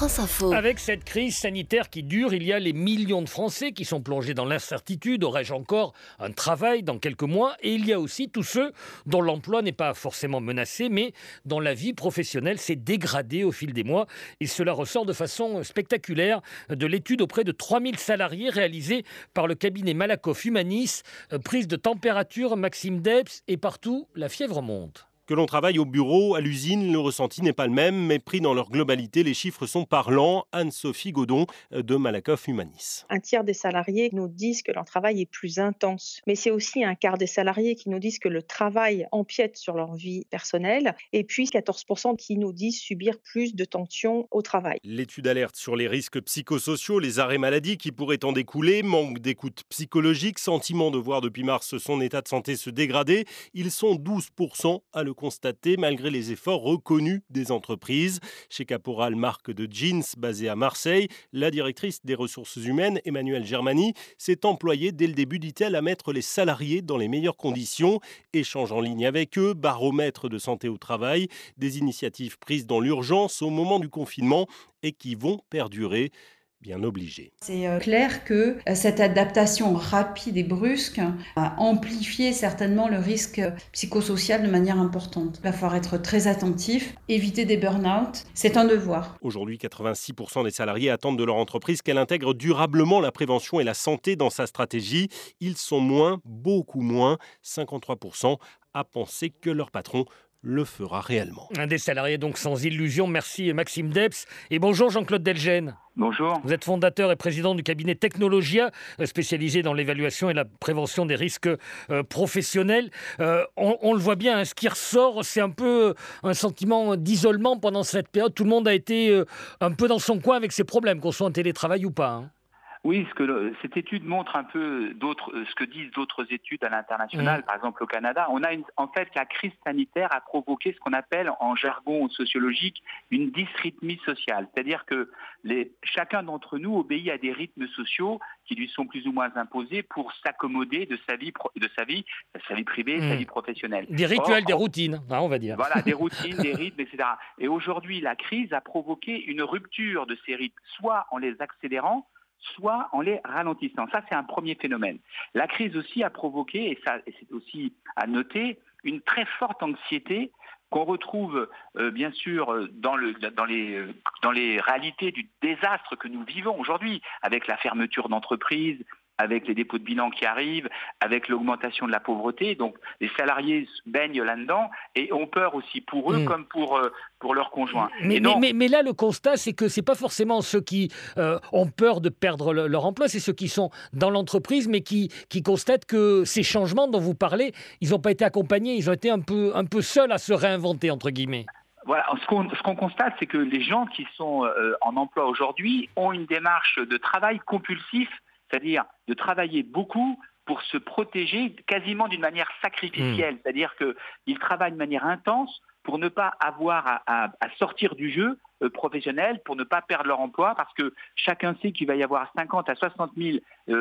France Info. Avec cette crise sanitaire qui dure, il y a les millions de Français qui sont plongés dans l'incertitude. Aurais-je encore un travail dans quelques mois? Et il y a aussi tous ceux dont l'emploi n'est pas forcément menacé, mais dont la vie professionnelle s'est dégradée au fil des mois. Et cela ressort de façon spectaculaire de l'étude auprès de 3000 salariés réalisée par le cabinet Malakoff Humanis. Prise de température, Maxime Debs, et partout, la fièvre monte. Que l'on travaille au bureau, à l'usine, le ressenti n'est pas le même, mais pris dans leur globalité, les chiffres sont parlants. Anne-Sophie Godon de Malakoff Humanis. Un tiers des salariés nous disent que leur travail est plus intense. Mais c'est aussi un quart des salariés qui nous disent que le travail empiète sur leur vie personnelle. Et puis 14% qui nous disent subir plus de tensions au travail. L'étude alerte sur les risques psychosociaux, les arrêts maladie qui pourraient en découler, manque d'écoute psychologique, sentiment de voir depuis mars son état de santé se dégrader. Ils sont 12% à le constater malgré les efforts reconnus des entreprises. Chez Caporal, marque de jeans basée à Marseille, la directrice des ressources humaines, Emmanuelle Germani, s'est employée dès le début, dit-elle, à mettre les salariés dans les meilleures conditions. Échange en ligne avec eux, baromètre de santé au travail, des initiatives prises dans l'urgence au moment du confinement et qui vont perdurer. Bien obligé. C'est clair que cette adaptation rapide et brusque a amplifié certainement le risque psychosocial de manière importante. Il va falloir être très attentif, éviter des burn-out, c'est un devoir. Aujourd'hui, 86% des salariés attendent de leur entreprise qu'elle intègre durablement la prévention et la santé dans sa stratégie. Ils sont moins, beaucoup moins, 53% à penser que leur patron le fera réellement. Un des salariés donc sans illusion. Merci Maxime Debs. Et bonjour Jean-Claude Delgène. Bonjour. Vous êtes fondateur et président du cabinet Technologia, spécialisé dans l'évaluation et la prévention des risques professionnels. On le voit bien, ce qui ressort, c'est un peu un sentiment d'isolement pendant cette période. Tout le monde a été un peu dans son coin avec ses problèmes, qu'on soit en télétravail ou pas. Oui, cette étude montre un peu ce que disent d'autres études à l'international, par exemple au Canada. En fait, la crise sanitaire a provoqué ce qu'on appelle en jargon sociologique une dysrythmie sociale. C'est-à-dire que chacun d'entre nous obéit à des rythmes sociaux qui lui sont plus ou moins imposés pour s'accommoder de sa vie privée, sa vie professionnelle. Des rituels, des routines, on va dire. Voilà, des routines, des rythmes, etc. Et aujourd'hui, la crise a provoqué une rupture de ces rythmes, soit en les accélérant, soit en les ralentissant. Ça, c'est un premier phénomène. La crise aussi a provoqué, et c'est aussi à noter, une très forte anxiété qu'on retrouve bien sûr dans les réalités du désastre que nous vivons aujourd'hui, avec la fermeture d'entreprises, avec les dépôts de bilan qui arrivent, avec l'augmentation de la pauvreté. Donc les salariés baignent là-dedans et ont peur aussi pour eux comme pour leurs conjoints. Mais là, le constat, c'est que ce n'est pas forcément ceux qui ont peur de perdre leur emploi, c'est ceux qui sont dans l'entreprise, mais qui constatent que ces changements dont vous parlez, ils n'ont pas été accompagnés, ils ont été un peu seuls à se réinventer, entre guillemets. Voilà, ce qu'on constate, c'est que les gens qui sont en emploi aujourd'hui ont une démarche de travail compulsif, c'est-à-dire de travailler beaucoup pour se protéger quasiment d'une manière sacrificielle. C'est-à-dire qu'ils travaillent de manière intense pour ne pas avoir à sortir du jeu professionnel, pour ne pas perdre leur emploi, parce que chacun sait qu'il va y avoir 50 à 60 000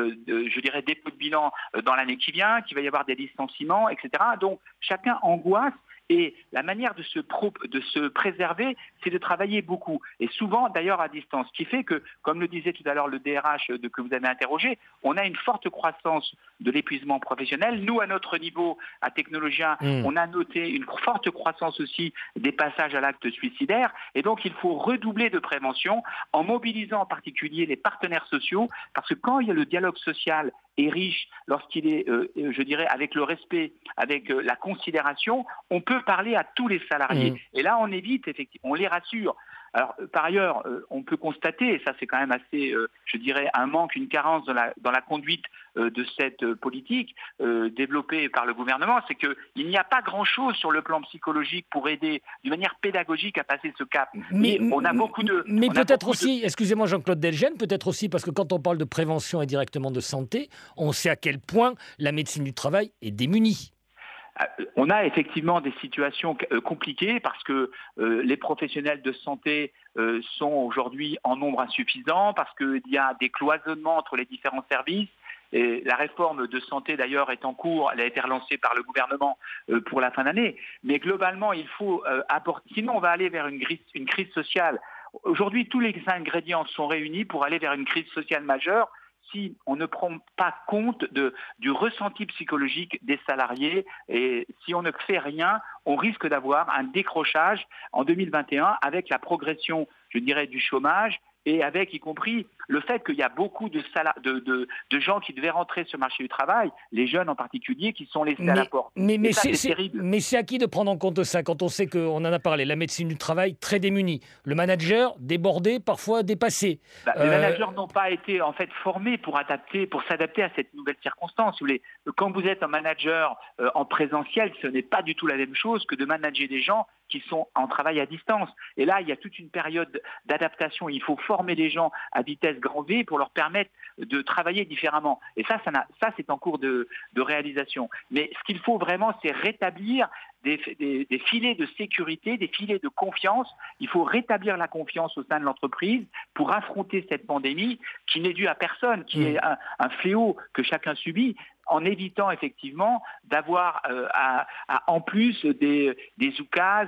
dépôts de bilan dans l'année qui vient, qu'il va y avoir des licenciements, etc. Donc chacun angoisse. Et la manière de se préserver, c'est de travailler beaucoup. Et souvent, d'ailleurs, à distance. Ce qui fait que, comme le disait tout à l'heure le DRH que vous avez interrogé, on a une forte croissance de l'épuisement professionnel. Nous, à notre niveau, à Technologia, on a noté une forte croissance aussi des passages à l'acte suicidaire. Et donc, il faut redoubler de prévention en mobilisant en particulier les partenaires sociaux. Parce que quand il y a le dialogue social est riche, lorsqu'il est, avec le respect, avec la considération, on peut parler à tous les salariés. Et là, on évite, effectivement, on les rassure. Alors, par ailleurs, on peut constater, et ça c'est quand même assez, un manque, une carence dans la conduite de cette politique développée par le gouvernement, c'est qu'il n'y a pas grand-chose sur le plan psychologique pour aider d'une manière pédagogique à passer ce cap. Mais on a beaucoup de... Mais peut-être aussi, excusez-moi Jean-Claude Delgène, peut-être aussi parce que quand on parle de prévention et directement de santé, on sait à quel point la médecine du travail est démunie. On a effectivement des situations compliquées parce que les professionnels de santé sont aujourd'hui en nombre insuffisant, parce qu'il y a des cloisonnements entre les différents services. Et la réforme de santé, d'ailleurs, est en cours. Elle a été relancée par le gouvernement pour la fin d'année. Mais globalement, il faut apporter. Sinon, on va aller vers une crise sociale. Aujourd'hui, tous les ingrédients sont réunis pour aller vers une crise sociale majeure si on ne prend pas compte du ressenti psychologique des salariés et si on ne fait rien, on risque d'avoir un décrochage en 2021 avec la progression, je dirais, du chômage et avec y compris le fait qu'il y a beaucoup de gens qui devaient rentrer sur le marché du travail, les jeunes en particulier, qui sont laissés à la porte. Mais ça, c'est terrible. Mais c'est à qui de prendre en compte ça quand on sait qu'on en a parlé, la médecine du travail très démunie, le manager débordé, parfois dépassé. Les managers n'ont pas été en fait formés pour s'adapter à cette nouvelle circonstance. Si vous voulez. Quand vous êtes un manager en présentiel, ce n'est pas du tout la même chose que de manager des gens qui sont en travail à distance. Et là, il y a toute une période d'adaptation. Il faut former les gens à vitesse grand V pour leur permettre de travailler différemment. Et ça c'est en cours de réalisation. Mais ce qu'il faut vraiment, c'est rétablir des filets de sécurité, des filets de confiance. Il faut rétablir la confiance au sein de l'entreprise pour affronter cette pandémie qui n'est due à personne, qui est un fléau que chacun subit, en évitant effectivement d'avoir en plus des oukases,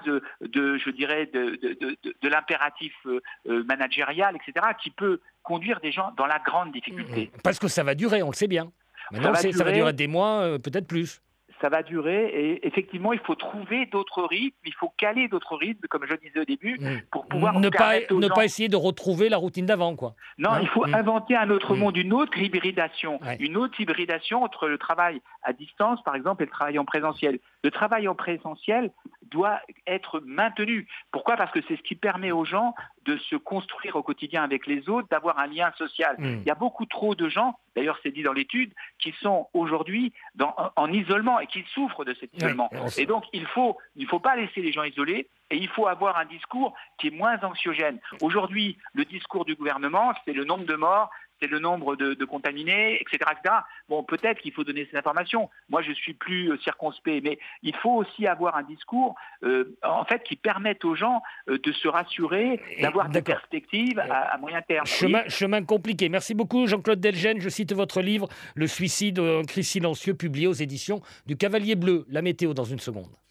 de l'impératif managérial, etc., qui peut conduire des gens dans la grande difficulté. Parce que ça va durer, on le sait bien. Maintenant, ça va durer des mois, peut-être plus. Ça va durer et effectivement, il faut trouver d'autres rythmes, il faut caler d'autres rythmes, comme je disais au début, pour pouvoir ne pas essayer de retrouver la routine d'avant, quoi. Non, il faut inventer un autre monde, une autre hybridation, entre le travail à distance, par exemple, et le travail en présentiel. Le travail en présentiel doit être maintenu. Pourquoi ? Parce que c'est ce qui permet aux gens de se construire au quotidien avec les autres, d'avoir un lien social. Il y a beaucoup trop de gens, d'ailleurs c'est dit dans l'étude, qui sont aujourd'hui en isolement et qui souffrent de cet isolement. Et donc il faut pas laisser les gens isolés et il faut avoir un discours qui est moins anxiogène. Aujourd'hui, le discours du gouvernement, c'est le nombre de morts, c'est le nombre de contaminés, etc., etc. Bon, peut-être qu'il faut donner ces informations. Moi, je suis plus circonspect, mais il faut aussi avoir un discours, en fait, qui permette aux gens de se rassurer, d'avoir des perspectives à moyen terme. Chemin compliqué. Merci beaucoup, Jean-Claude Delgennes. Je cite votre livre, Le suicide, un cri silencieux, publié aux éditions du Cavalier Bleu. La météo dans une seconde.